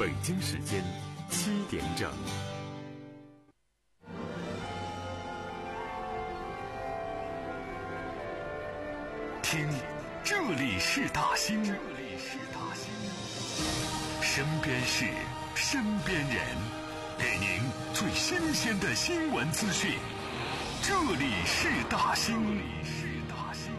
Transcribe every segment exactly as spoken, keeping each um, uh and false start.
北京时间七点整。听，这里是大兴，这里是大兴，身边事，身边人，给您最新鲜的新闻资讯。这里是大兴，这里是大兴。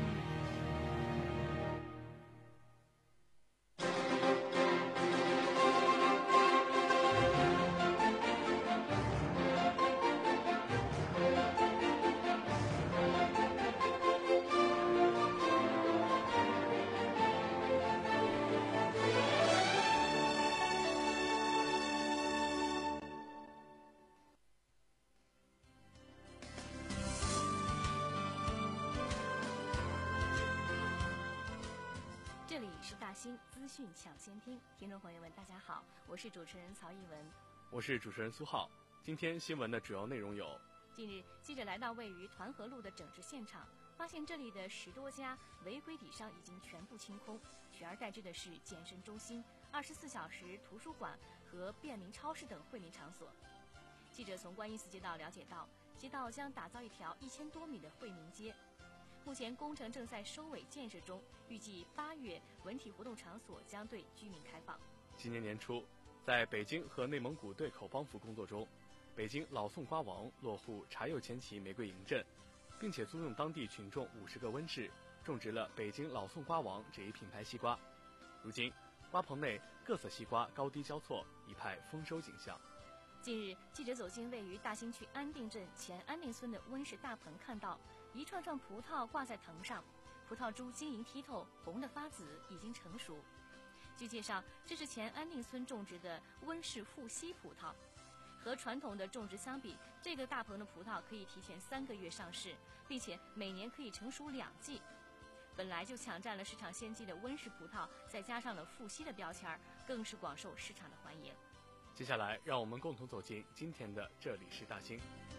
这里是大兴资讯抢先听，听众朋友们大家好，我是主持人曹艺文， 我是主持人苏浩。今天新闻的主要内容有： 近日，记者来到位于团河路的整治现场，发现这里的十多家违规底商已经全部清空，取而代之的是健身中心、二十四小时图书馆和便民超市等惠民场所。记者从观音寺街道了解到，街道将打造一条一千多米的惠民街。目前工程正在收尾建设中，预计八月文体活动场所将对居民开放。 今年年初，在北京和内蒙古对口帮扶工作中，北京老宋瓜王落户茶釉前旗玫瑰营镇，并且租用当地群众五十个温室，种植了北京老宋瓜王这一品牌西瓜。如今，瓜棚内各色西瓜高低交错，一派丰收景象。 近日，记者走进位于大兴区安定镇前安定村的温室大棚，看到一串串葡萄挂在藤上，葡萄珠晶莹剔透，红得发紫，已经成熟。据介绍，这是前安定村种植的温室富硒葡萄。和传统的种植相比，这个大棚的葡萄可以提前三个月上市，并且每年可以成熟两季。本来就抢占了市场先机的温室葡萄，再加上了富硒的标签，更是广受市场的欢迎。 接下来，让我们共同走进今天的这里是大兴。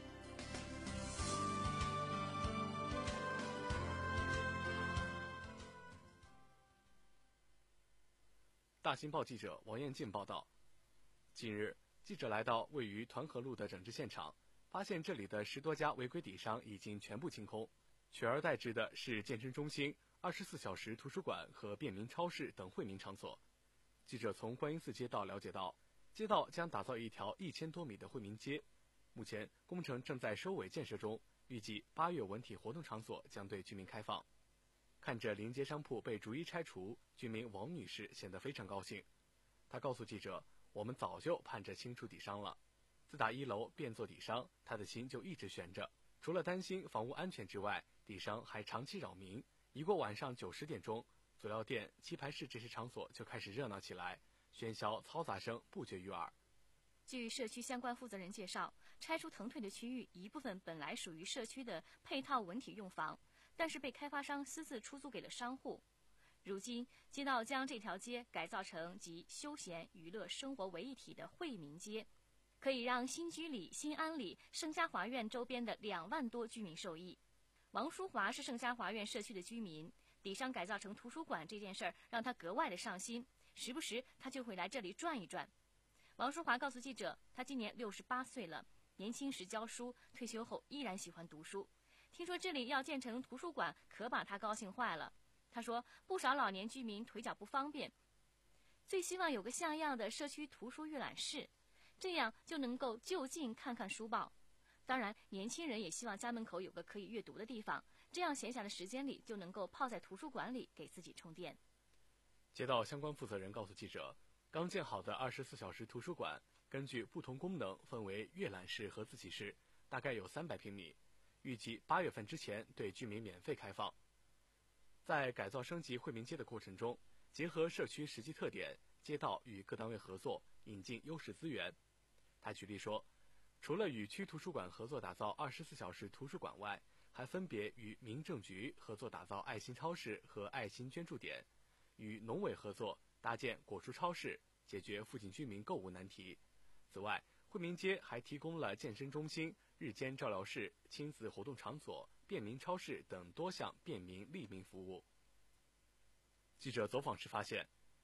大兴报记者王彦进报道，近日，记者来到位于团河路的整治现场，发现这里的十多家违规底商已经全部清空，取而代之的是健身中心、二十四小时图书馆和便民超市等惠民场所。记者从观音寺街道了解到，街道将打造一条一千多米的惠民街，目前工程正在收尾建设中，预计八月文体活动场所将对居民开放。看着临街商铺被逐一拆除，居民王女士显得非常高兴。她告诉记者，我们早就盼着清除底商了，自打一楼变做底商，她的心就一直悬着。除了担心房屋安全之外，底商还长期扰民，一过晚上九十点钟，佐料店、棋牌室这些场所就开始热闹起来，喧嚣嘈杂声不绝于耳。 据社区相关负责人介绍，拆除腾退的区域一部分本来属于社区的配套文体用房，但是被开发商私自出租给了商户。如今，街道将这条街改造成集休闲、娱乐、生活为一体的惠民街，可以让新居里、新安里、盛嘉华苑周边的两万多居民受益。王淑华是盛嘉华苑社区的居民，底商改造成图书馆这件事儿让他格外的上心，时不时他就会来这里转一转。王淑华告诉记者，他今年六十八岁了，年轻时教书，退休后依然喜欢读书。听说这里要建成图书馆，可把他高兴坏了。他说，不少老年居民腿脚不方便，最希望有个像样的社区图书阅览室，这样就能够就近看看书报。当然，年轻人也希望家门口有个可以阅读的地方，这样闲暇的时间里就能够泡在图书馆里给自己充电。 街道相关负责人告诉记者，刚建好的二十四小时图书馆根据不同功能分为阅览室和自习室，大概有三百平米，预计八月份之前对居民免费开放。在改造升级惠民街的过程中，结合社区实际特点，街道与各单位合作，引进优势资源。他举例说，除了与区图书馆合作打造二十四小时图书馆外，还分别与民政局合作打造爱心超市和爱心捐助点，与农委合作搭建果蔬超市，解决附近居民购物难题。此外，惠民街还提供了健身中心、日间照料室、亲子活动场所、便民超市等多项便民利民服务。记者走访时发现，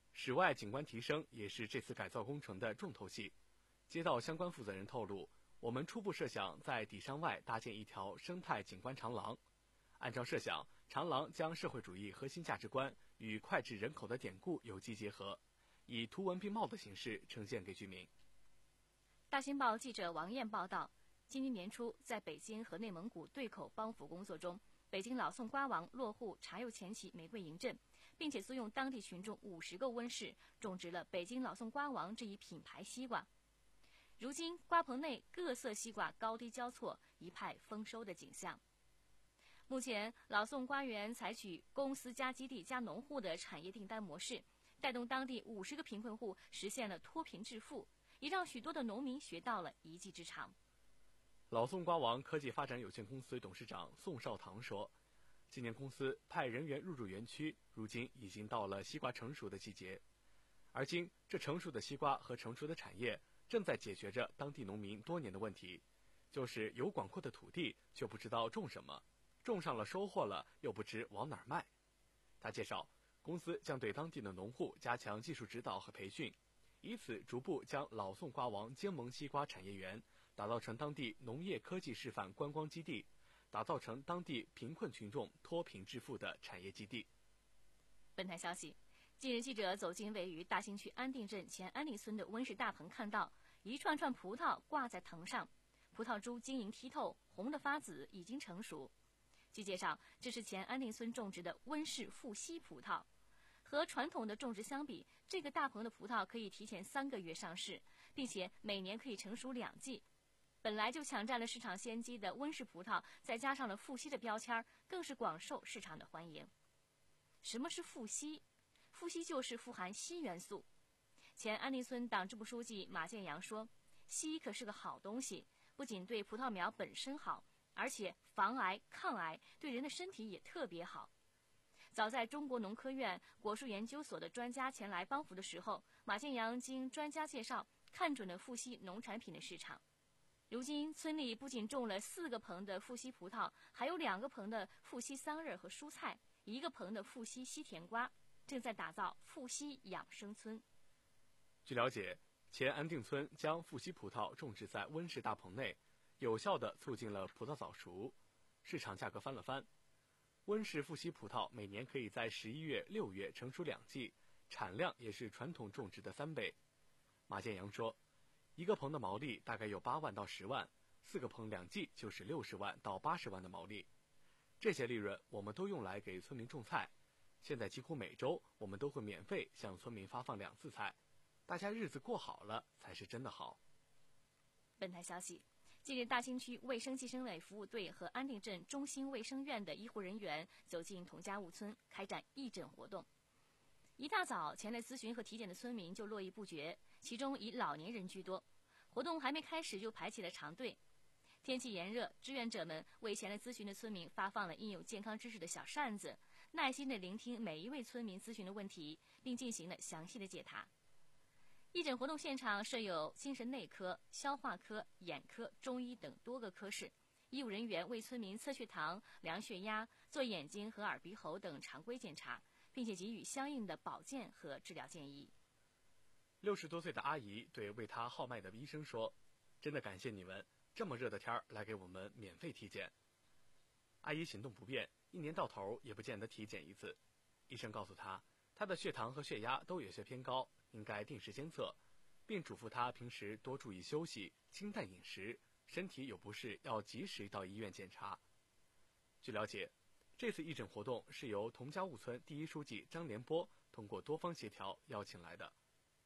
室外景观提升也是这次改造工程的重头戏。街道相关负责人透露，我们初步设想在底商外搭建一条生态景观长廊。按照设想，长廊将社会主义核心价值观与脍炙人口的典故有机结合，以图文并茂的形式呈现给居民。 大新报记者王艳报道，今年年初，在北京和内蒙古对口帮扶工作中，北京老宋瓜王落户茶釉前旗玫瑰营镇，并且租用当地群众五十个温室，种植了北京老宋瓜王这一品牌西瓜。如今，瓜棚内各色西瓜高低交错，一派丰收的景象。目前，老宋瓜园采取公司加基地加农户的产业订单模式，带动当地五十个贫困户实现了脱贫致富，也让许多的农民学到了一技之长。 老宋瓜王科技发展有限公司董事长宋少堂说，今年公司派人员入驻园区，如今已经到了西瓜成熟的季节，而今这成熟的西瓜和成熟的产业正在解决着当地农民多年的问题，就是有广阔的土地却不知道种什么，种上了收获了又不知往哪儿卖。他介绍，公司将对当地的农户加强技术指导和培训，以此逐步将老宋瓜王精萌西瓜产业园打造成当地农业科技示范观光基地，打造成当地贫困群众脱贫致富的产业基地。 本台消息，近日记者走进位于大兴区安定镇前安定村的温室大棚，看到一串串葡萄挂在藤上，葡萄珠晶莹剔透，红的发紫，已经成熟。据介绍，这是前安定村种植的温室富硒葡萄。和传统的种植相比，这个大棚的葡萄可以提前三个月上市，并且每年可以成熟两季。本来就抢占了市场先机的温室葡萄，再加上了富硒的标签，更是广受市场的欢迎。什么是富硒？富硒就是富含硒元素。前安定村党支部书记马建阳说，硒可是个好东西，不仅对葡萄苗本身好，而且防癌抗癌，对人的身体也特别好。早在中国农科院果树研究所的专家前来帮扶的时候，马建阳经专家介绍，看准了富硒农产品的市场。如今村里不仅种了四个棚的富硒葡萄，还有两个棚的富硒桑葚和蔬菜，一个棚的富硒西甜瓜，正在打造富硒养生村。 据了解，前安定村将富硒葡萄种植在温室大棚内，有效地促进了葡萄早熟，市场价格翻了番。温室富硒葡萄每年可以在十一月、六月成熟两季，产量也是传统种植的三倍。马建阳说，一个棚的毛利大概有八万到十万，四个棚两季就是六十万到八十万的毛利。这些利润我们都用来给村民种菜，现在几乎每周我们都会免费向村民发放两次菜，大家日子过好了才是真的好。 本台消息，近日大兴区卫生计生委服务队和安定镇中心卫生院的医护人员走进童家坞村，开展义诊活动。一大早前来咨询和体检的村民就络绎不绝，其中以老年人居多。活动还没开始就排起了长队。天气炎热，志愿者们为前来咨询的村民发放了印有健康知识的小扇子，耐心地聆听每一位村民咨询的问题，并进行了详细的解答。义诊活动现场设有精神内科、消化科、眼科、中医等多个科室，医务人员为村民测血糖、量血压、做眼睛和耳鼻喉等常规检查，并且给予相应的保健和治疗建议。 六十多岁的阿姨对为她号脉的医生说，真的感谢你们，这么热的天儿来给我们免费体检。阿姨行动不便，一年到头也不见得体检一次。医生告诉她，她的血糖和血压都有些偏高，应该定时监测，并嘱咐她平时多注意休息，清淡饮食，身体有不适要及时到医院检查。据了解，这次义诊活动是由童家坞村第一书记张连波通过多方协调邀请来的。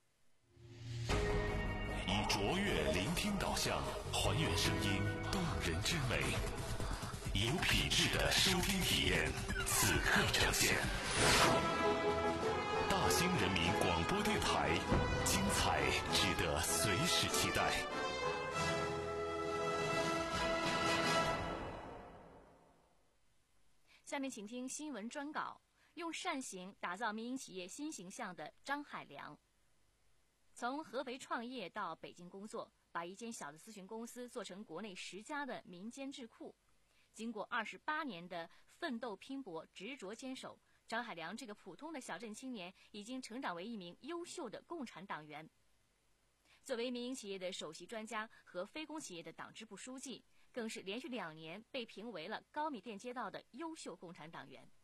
以卓越聆听导向，还原声音动人之美，有品质的收听体验，此刻呈现。大兴人民广播电台，精彩值得随时期待。 下面请听新闻专稿，用善行打造民营企业新形象的张海良。从合肥创业到北京工作，把一间小的咨询公司做成国内十家的民间智库。经过二十八年的奋斗拼搏、执着坚守， 张海良这个普通的小镇青年已经成长为一名优秀的共产党员。作为民营企业的首席专家和非公企业的党支部书记，更是连续两年被评为了高米店街道的优秀共产党员。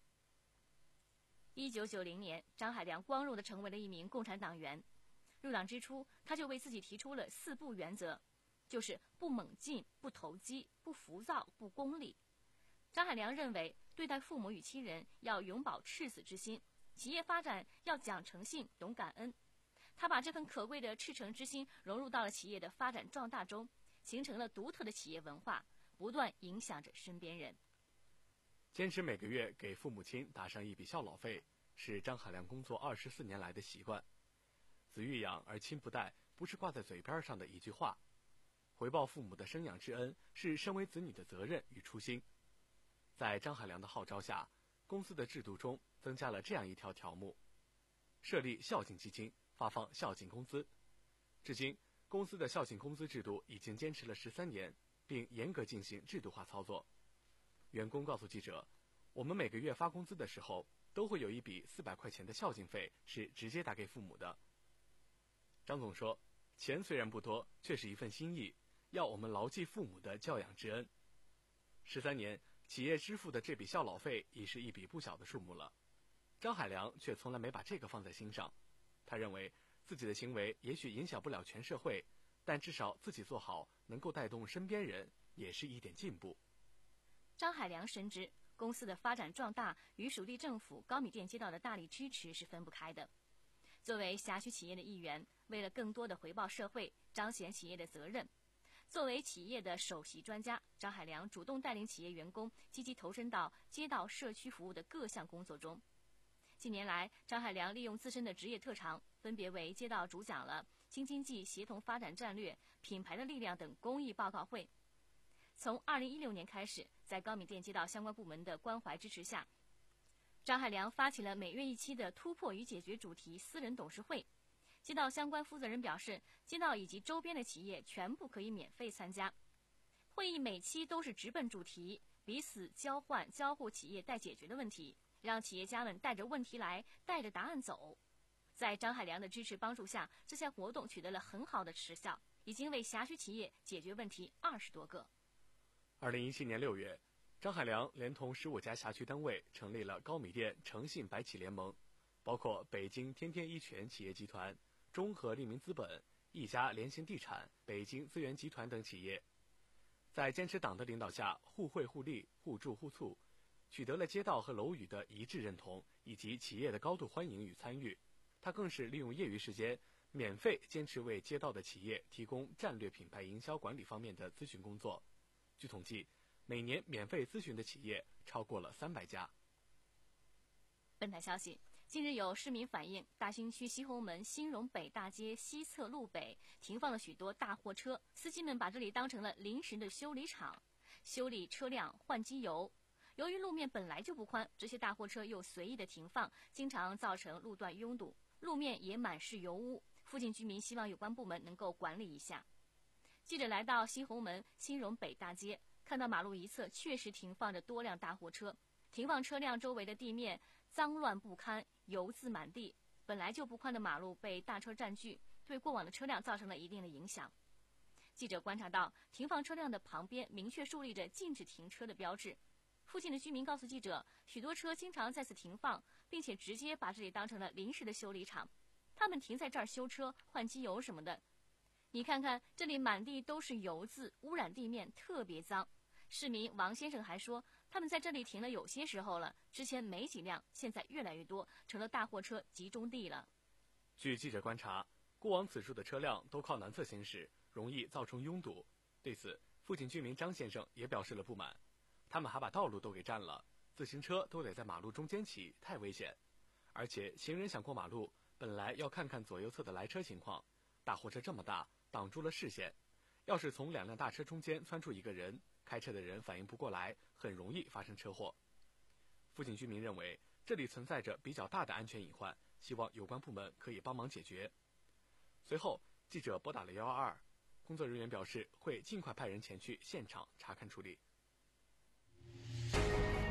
一九九零年，张海良光荣地成为了一名共产党员。入党之初，他就为自己提出了四不原则，就是不猛进、不投机、不浮躁、不功利。张海良认为，对待父母与亲人要永葆赤子之心，企业发展要讲诚信、懂感恩。他把这份可贵的赤诚之心融入到了企业的发展壮大中，形成了独特的企业文化，不断影响着身边人。 坚持每个月给父母亲打上一笔孝老费，是张海良工作二十四年来的习惯。子欲养而亲不待，不是挂在嘴边上的一句话。回报父母的生养之恩，是身为子女的责任与初心。在张海良的号召下，公司的制度中增加了这样一条条目：设立孝敬基金，发放孝敬工资。至今，公司的孝敬工资制度已经坚持了十三年，并严格进行制度化操作。员工告诉记者，我们每个月发工资的时候，都会有一笔四百块钱的孝敬费是直接打给父母的。张总说，钱虽然不多，却是一份心意，要我们牢记父母的教养之恩。十三年，企业支付的这笔孝老费已是一笔不小的数目了。张海良却从来没把这个放在心上。他认为自己的行为也许影响不了全社会，但至少自己做好，能够带动身边人，也是一点进步。 张海良深知，公司的发展壮大与属地政府高米店街道的大力支持是分不开的。作为辖区企业的一员，为了更多的回报社会，彰显企业的责任，作为企业的首席专家，张海良主动带领企业员工积极投身到街道社区服务的各项工作中。近年来，张海良利用自身的职业特长，分别为街道主讲了京津冀协同发展战略、品牌的力量等公益报告会。从二零一六年开始，在高米店街道相关部门的关怀支持下，张海良发起了每月一期的突破与解决主题私人董事会。街道相关负责人表示，街道以及周边的企业全部可以免费参加。会议每期都是直奔主题，彼此交换交互企业待解决的问题，让企业家们带着问题来，带着答案走。在张海良的支持帮助下，这项活动取得了很好的成效，已经为辖区企业解决问题二十多个。 二零一七年六月，张海良连同十五家辖区单位成立了高米店诚信百企联盟，包括北京天天一拳企业集团、中和利民资本、一家联信地产、北京资源集团等企业。在坚持党的领导下，互惠互利、互助互促，取得了街道和楼宇的一致认同，以及企业的高度欢迎与参与。他更是利用业余时间，免费坚持为街道的企业提供战略品牌营销管理方面的咨询工作。据统计，每年免费咨询的企业超过了三百家。 本台消息，近日有市民反映，大兴区西红门兴荣北大街西侧路北停放了许多大货车，司机们把这里当成了临时的修理厂，修理车辆、换机油。由于路面本来就不宽，这些大货车又随意的停放，经常造成路段拥堵，路面也满是油污。附近居民希望有关部门能够管理一下。记者来到西红门兴荣北大街，看到马路一侧确实停放着多辆大货车，停放车辆周围的地面脏乱不堪，油渍满地，本来就不宽的马路被大车占据，对过往的车辆造成了一定的影响。记者观察到，停放车辆的旁边明确树立着禁止停车的标志。附近的居民告诉记者，许多车经常在此停放，并且直接把这里当成了临时的修理厂，他们停在这儿修车、换机油什么的。你看看，这里满地都是油渍，污染地面，特别脏。市民王先生还说，他们在这里停了有些时候了，之前没几辆，现在越来越多，成了大货车集中地了。 据记者观察，过往此处的车辆都靠南侧行驶，容易造成拥堵。对此，附近居民张先生也表示了不满，他们还把道路都给占了，自行车都得在马路中间骑，太危险。而且行人想过马路，本来要看看左右侧的来车情况，大货车这么大，挡住了视线，要是从两辆大车中间窜出一个人，开车的人反应不过来，很容易发生车祸。附近居民认为这里存在着比较大的安全隐患，希望有关部门可以帮忙解决。随后，记者拨打了一一二，工作人员表示会尽快派人前去现场查看处理。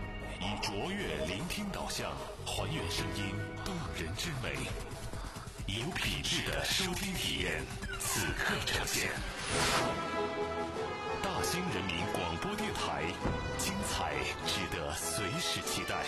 以卓越聆听导向，还原声音动人之美，有品质的收听体验，此刻呈现。大兴人民广播电台，精彩值得随时期待。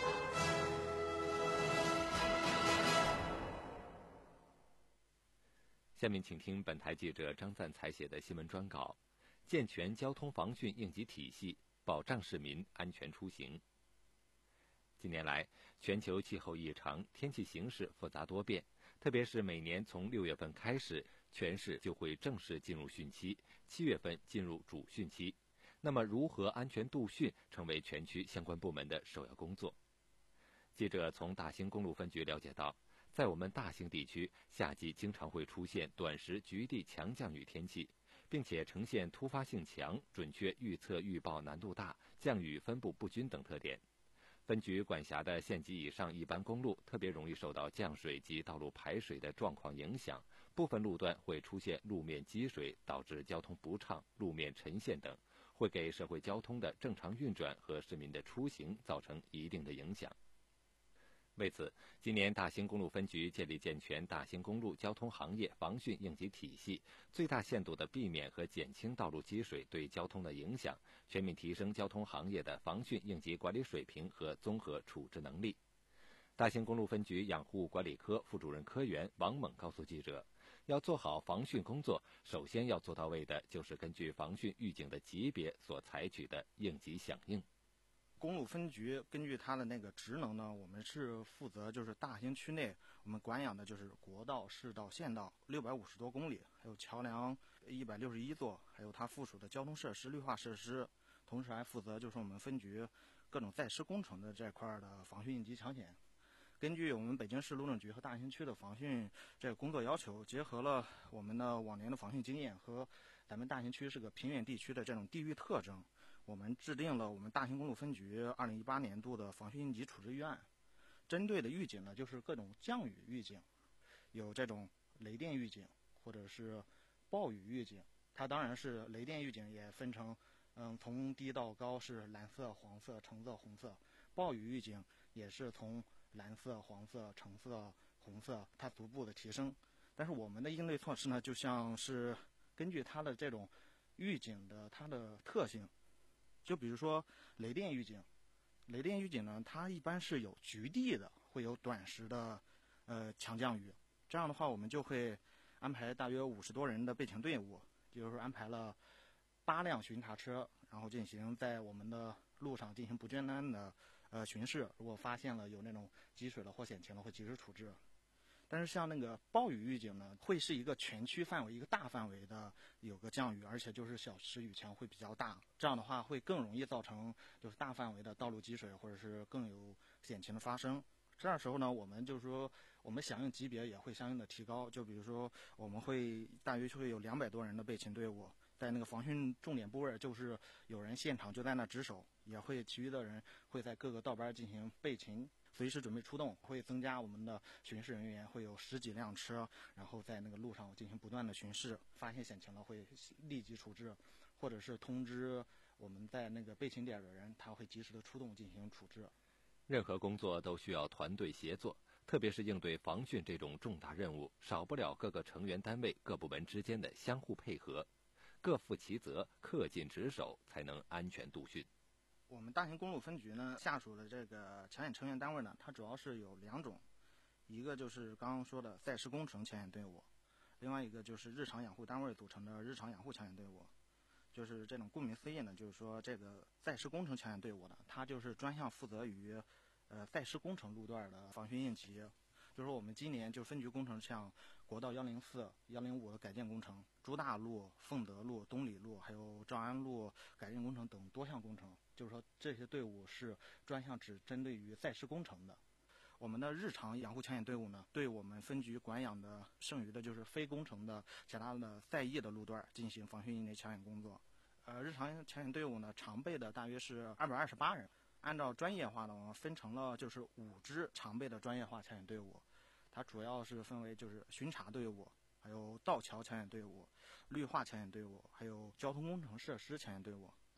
下面请听本台记者张赞才写的新闻专稿：健全交通防汛应急体系，保障市民安全出行。近年来，全球气候异常，天气形势复杂多变，特别是每年从六月份开始，全市就会正式进入汛期，七月份进入主汛期。那么，如何安全度汛，成为全区相关部门的首要工作。记者从大兴公路分局了解到，在我们大兴地区，夏季经常会出现短时局地强降雨天气，并且呈现突发性强、准确预测预报难度大、降雨分布不均等特点。分局管辖的县级以上一般公路特别容易受到降水及道路排水的状况影响，部分路段会出现路面积水，导致交通不畅、路面沉陷等，会给社会交通的正常运转和市民的出行造成一定的影响。为此，今年大兴公路分局建立健全大兴公路交通行业防汛应急体系，最大限度地避免和减轻道路积水对交通的影响，全面提升交通行业的防汛应急管理水平和综合处置能力。大兴公路分局养护管理科副主任科员王猛告诉记者，要做好防汛工作，首先要做到位的就是根据防汛预警的级别所采取的应急响应。 公路分局根据它的那个职能呢，我们是负责就是大兴区内我们管养的就是国道、市道、县道六百五十多公里，还有桥梁一百六十一座，还有它附属的交通设施、绿化设施，同时还负责就是我们分局各种在施工程的这块的防汛应急抢险。根据我们北京市路政局和大兴区的防汛这个工作要求，结合了我们的往年的防汛经验和咱们大兴区是个平原地区的这种地域特征，我们制定了我们大兴公路分局二零一八年度的防汛应急处置预案。针对的预警呢，就是各种降雨预警，有这种雷电预警或者是暴雨预警。它当然是雷电预警也分成嗯从低到高是蓝色、黄色、橙色、红色，暴雨预警也是从蓝色、黄色、橙色、红色，它逐步的提升。但是我们的应对措施呢，就像是根据它的这种预警的它的特性，就比如说雷电预警，雷电预警呢，它一般是有局地的，会有短时的呃强降雨。这样的话，我们就会安排大约五十多人的备勤队伍，就是安排了八辆巡查车，然后进行在我们的路上进行不间断的呃巡视，如果发现了有那种积水了或险情了，会及时处置。但是像那个暴雨预警呢，会是一个全区范围、一个大范围的有个降雨，而且就是小时雨强会比较大，这样的话会更容易造成就是大范围的道路积水，或者是更有险情的发生。这样时候呢，我们就是说我们响应级别也会相应的提高，就比如说我们会大约会有两百多人的备勤队伍，在那个防汛重点部位，就是有人现场就在那值守，也会其余的人会在各个道班进行备勤，随时准备出动，会增加我们的巡视人员，会有十几辆车，然后在那个路上进行不断的巡视，发现险情了会立即处置，或者是通知我们在那个备勤点的人，他会及时的出动进行处置。 任何工作都需要团队协作，特别是应对防汛这种重大任务，少不了各个成员单位、各部门之间的相互配合，各负其责，恪尽职守，才能安全度汛。 我们大兴公路分局呢，下属的这个抢险成员单位呢，它主要是有两种，一个就是刚刚说的在施工程抢险队伍，另外一个就是日常养护单位组成的日常养护抢险队伍。就是这种顾名思义呢，就是说这个在施工程抢险队伍呢，它就是专项负责于呃在施工程路段的防汛应急。就是说我们今年就分局工程像国道一零四、一零五的改建工程、朱大路、凤德路、东里路，还有兆安路改建工程等多项工程，就是说这些队伍是专项只针对于在施工程的。我们的日常养护抢险队伍呢，对我们分局管养的剩余的就是非工程的其他的在役的路段进行防汛应急抢险工作。呃，日常抢险队伍呢，常备的大约是二百二十八人。按照专业化呢，我们分成了就是五支常备的专业化抢险队伍，它主要是分为就是巡查队伍，还有道桥抢险队伍、绿化抢险队伍，还有交通工程设施抢险队伍。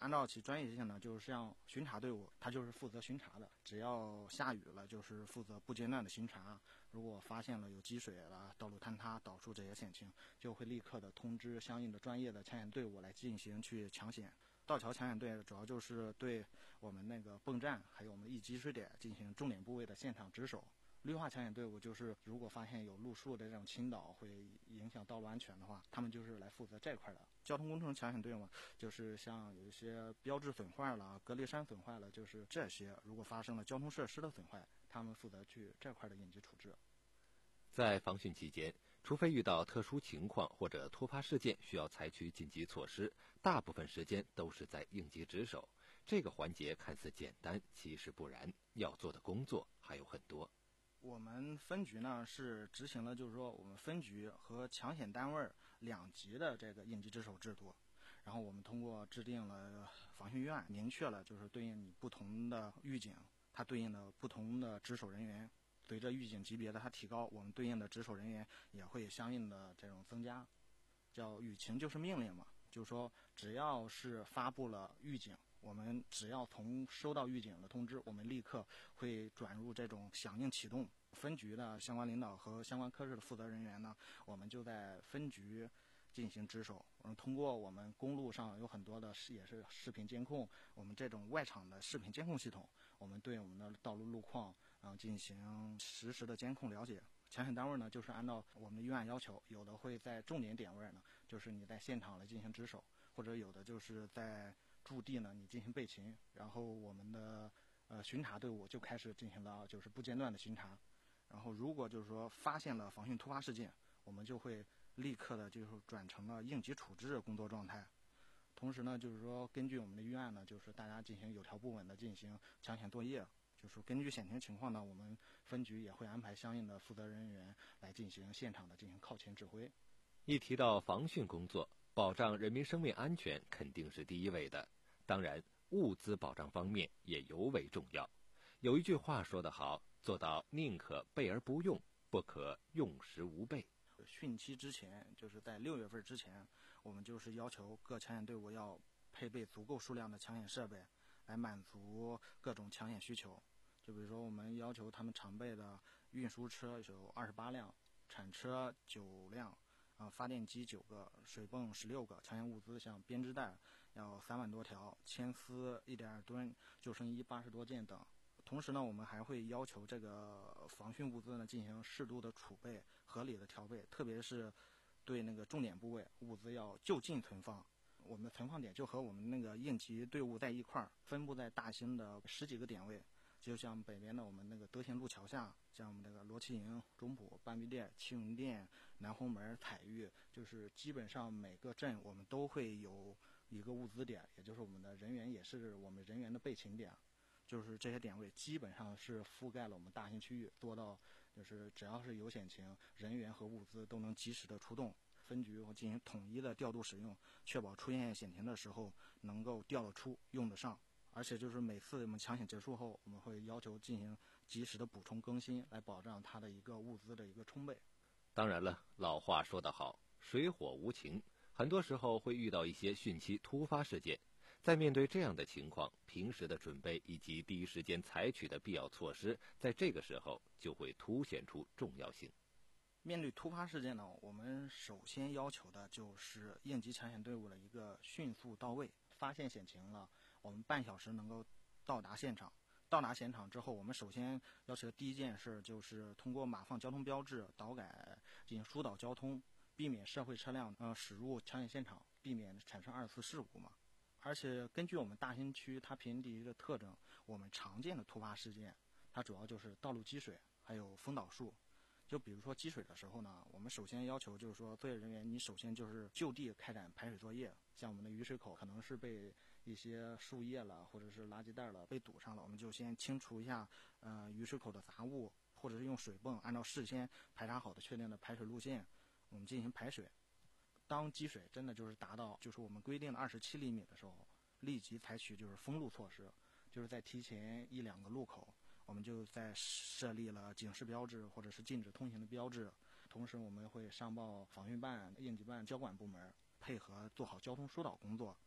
按照其专业性呢，就是像巡查队伍，他就是负责巡查的，只要下雨了，就是负责不间断的巡查。如果发现了有积水了、道路坍塌、倒树这些险情，就会立刻的通知相应的专业的抢险队伍来进行去抢险。道桥抢险队主要就是对我们那个泵站还有我们易积水点进行重点部位的现场值守。绿化抢险队伍就是如果发现有路树的这种倾倒会影响道路安全的话，他们就是来负责这块的。交通工程抢险队伍就是像有一些标志损坏了、隔离山损坏了，就是这些如果发生了交通设施的损坏，他们负责去这块的应急处置。 在防汛期间，除非遇到特殊情况或者突发事件需要采取紧急措施，大部分时间都是在应急值守。这个环节看似简单，其实不然，要做的工作还有很多。 我们分局呢是执行了，就是说我们分局和抢险单位两级的这个应急值守制度。然后我们通过制定了防汛预案，明确了就是对应你不同的预警，它对应的不同的值守人员。随着预警级别的它提高，我们对应的值守人员也会相应的这种增加。叫雨情就是命令嘛，就是说只要是发布了预警，我们只要从收到预警的通知，我们立刻会转入这种响应启动。分局的相关领导和相关科室的负责人员呢，我们就在分局进行值守。嗯，通过我们公路上有很多的也是视频监控，我们这种外场的视频监控系统，我们对我们的道路路况然后进行实时的监控了解。抢险单位呢，就是按照我们的预案要求，有的会在重点点位呢，就是你在现场来进行值守，或者有的就是在驻地呢你进行备勤，然后我们的呃巡查队伍就开始进行了就是不间断的巡查。然后如果就是说发现了防汛突发事件，我们就会立刻的就是转成了应急处置工作状态。同时呢，就是说根据我们的预案呢，就是大家进行有条不紊的进行抢险作业。就是根据险情情况呢，我们分局也会安排相应的负责人员来进行现场的进行靠前指挥。 一提到防汛工作，保障人民生命安全肯定是第一位的，当然物资保障方面也尤为重要。有一句话说得好，做到宁可备而不用，不可用时无备。 汛期之前，就是在六月份之前，我们就是要求各抢险队伍要配备足够数量的抢险设备，来满足各种抢险需求。就比如说，我们要求他们常备的运输车有二十八辆，铲车九辆，啊，发电机九个，水泵十六个，抢险物资像编织袋要三万多条，铅丝一点二吨，救生衣八十多件等。同时呢，我们还会要求这个防汛物资呢进行适度的储备、合理的调配，特别是对那个重点部位物资要就近存放。我们的存放点就和我们那个应急队伍在一块儿，分布在大兴的十几个点位。就像北边的我们那个德贤路桥下，像我们这个罗旗营、中埔、半壁店、青云店、南红门、彩玉，就是基本上每个镇我们都会有一个物资点，也就是我们的人员也是我们人员的备勤点。就是这些点位基本上是覆盖了我们大兴区域，做到就是只要是有险情，人员和物资都能及时的出动。分局会进行统一的调度使用，确保出现险情的时候能够调得出、用得上。而且就是每次我们抢险结束后，我们会要求进行及时的补充更新，来保障它的一个物资的一个充备。 当然了，老话说得好，水火无情，很多时候会遇到一些汛期突发事件。在面对这样的情况，平时的准备以及第一时间采取的必要措施，在这个时候就会凸显出重要性。 面对突发事件呢，我们首先要求的就是应急抢险队伍的一个迅速到位。发现险情了，我们半小时能够到达现场。到达现场之后，我们首先要求的第一件事就是通过码放交通标志、导改进行疏导交通，避免社会车辆呃驶入抢险现场，避免产生二次事故嘛。而且根据我们大兴区它平地的特征，我们常见的突发事件，它主要就是道路积水，还有风倒树。就比如说积水的时候呢，我们首先要求就是说，作业人员你首先就是就地开展排水作业。像我们的雨水口可能是被一些树叶了，或者是垃圾袋了被堵上了，我们就先清除一下呃雨水口的杂物，或者是用水泵按照事先排查好的确定的排水路线，我们进行排水。当积水真的就是达到就是我们规定的二十七厘米的时候，立即采取就是封路措施，就是在提前一两个路口，我们就在设立了警示标志或者是禁止通行的标志。同时我们会上报防汛办、应急办、交管部门，配合做好交通疏导工作。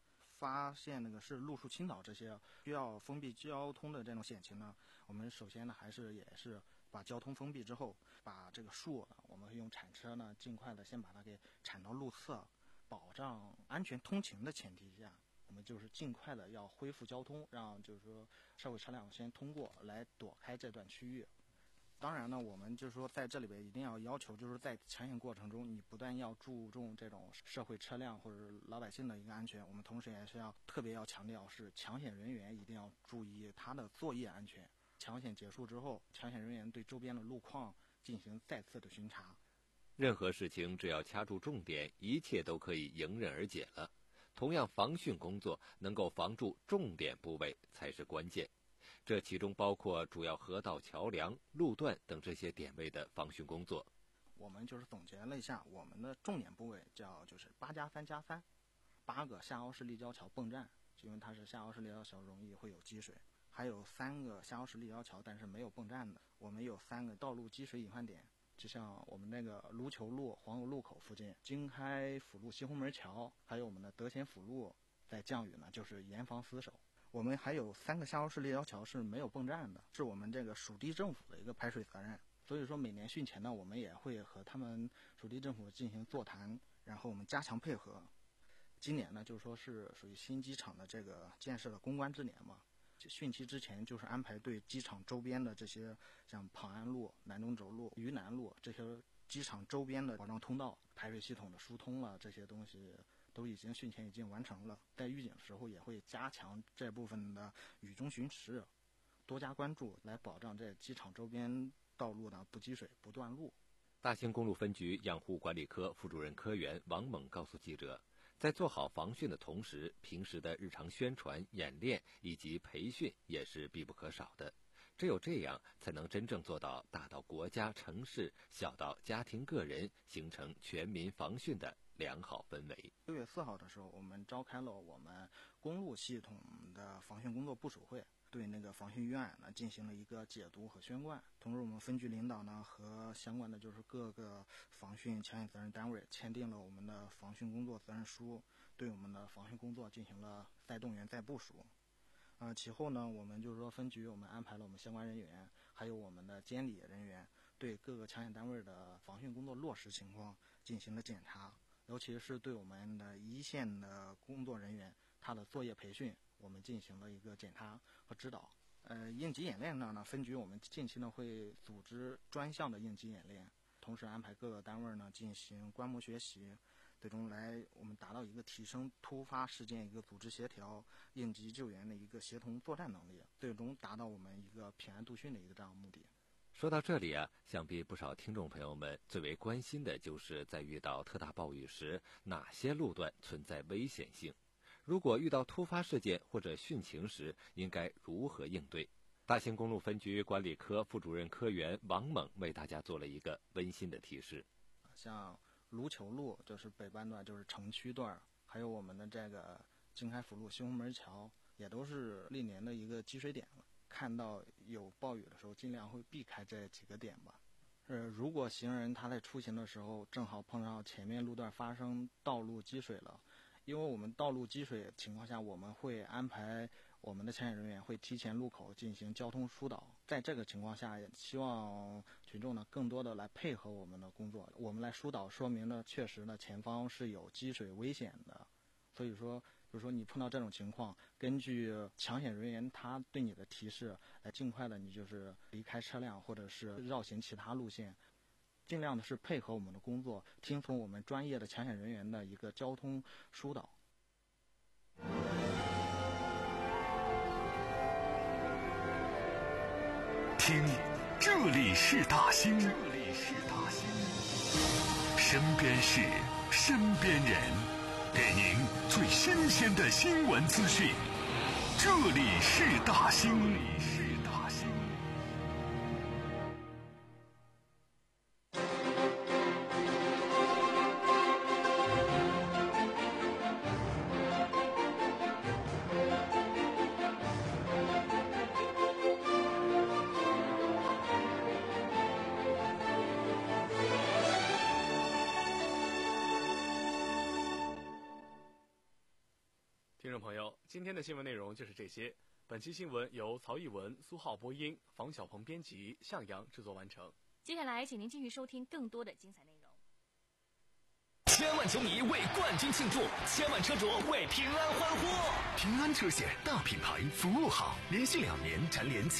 发现那个是路树倾倒这些需要封闭交通的这种险情呢，我们首先呢还是也是把交通封闭之后，把这个树我们会用铲车呢尽快的先把它给铲到路侧，保障安全通行的前提下，我们就是尽快的要恢复交通，让就是说社会车辆先通过来躲开这段区域。当然呢，我们就是说在这里边一定要要求，就是在抢险过程中，你不但要注重这种社会车辆或者老百姓的一个安全，我们同时也是要特别要强调是抢险人员一定要注意他的作业安全。抢险结束之后，抢险人员对周边的路况进行再次的巡查。 任何事情只要掐住重点，一切都可以迎刃而解了。同样，防汛工作能够防住重点部位才是关键。这其中包括主要河道、桥梁、路段等这些点位的防汛工作。 我们就是总结了一下，我们的重点部位叫就是八加三加三，八个下凹式立交桥泵站，因为它是下凹式立交桥容易会有积水；还有三个下凹式立交桥，但是没有泵站的。我们有三个道路积水隐患点，就像我们那个卢球路黄油路口附近、京开辅路西红门桥，还有我们的德贤辅路，在降雨呢就是严防死守。我们还有三个下凹式立交桥是没有泵站的，是我们这个属地政府的一个排水责任。所以说每年汛前呢，我们也会和他们属地政府进行座谈，然后我们加强配合。今年呢，就是说是属于新机场的这个建设的攻关之年嘛，汛期之前就是安排对机场周边的这些像庞安路、南中轴路、渝南路这些机场周边的保障通道、排水系统的疏通了，这些东西都已经汛前已经完成了。在预警的时候也会加强这部分的雨中巡视，多加关注，来保障这机场周边道路呢不积水不断路。 大兴公路分局养护管理科副主任科员王猛告诉记者，在做好防汛的同时，平时的日常宣传、演练以及培训也是必不可少的。只有这样，才能真正做到大到国家、城市，小到家庭、个人，形成全民防汛的良好氛围。 六月四号的时候，我们召开了我们公路系统的防汛工作部署会，对那个防汛预案呢进行了一个解读和宣贯。同时，我们分局领导呢和相关的就是各个防汛抢险责任单位签订了我们的防汛工作责任书，对我们的防汛工作进行了再动员、再部署。呃，其后呢，我们就是说分局我们安排了我们相关人员，还有我们的监理人员，对各个抢险单位的防汛工作落实情况进行了检查，尤其是对我们的一线的工作人员，他的作业培训，我们进行了一个检查和指导。呃，应急演练呢，分局我们近期呢会组织专项的应急演练，同时安排各个单位呢进行观摩学习，最终来我们达到一个提升突发事件一个组织协调、应急救援的一个协同作战能力，最终达到我们一个平安度汛的一个这样的目的。 说到这里啊，想必不少听众朋友们最为关心的就是在遇到特大暴雨时，哪些路段存在危险性？如果遇到突发事件或者汛情时，应该如何应对？大兴公路分局管理科副主任科员王猛为大家做了一个温馨的提示。 像卢球路就是北半段，就是城区段，还有我们的这个京开辅路西红门桥，也都是历年的一个积水点了。看到有暴雨的时候，尽量会避开这几个点吧。呃，如果行人他在出行的时候，正好碰上前面路段发生道路积水了，因为我们道路积水情况下，我们会安排我们的抢险人员会提前路口进行交通疏导。在这个情况下，也希望群众呢更多的来配合我们的工作，我们来疏导，说明呢确实呢前方是有积水危险的。所以说，比如说你碰到这种情况，根据抢险人员他对你的提示，来尽快的你就是离开车辆，或者是绕行其他路线，尽量的是配合我们的工作，听从我们专业的抢险人员的一个交通疏导。 听，这里是大兴，这里是大兴，身边事，身边人，给您最新鲜的新闻资讯。这里是大兴，这里是大兴。 听众朋友，今天的新闻内容就是这些。本期新闻由曹艺文、苏浩播音，房小鹏编辑，向阳制作完成。 接下来，请您继续收听更多的精彩内容。 千万球迷为冠军庆祝，千万车主为平安欢呼。 平安车险大品牌，服务好，连续两年蝉联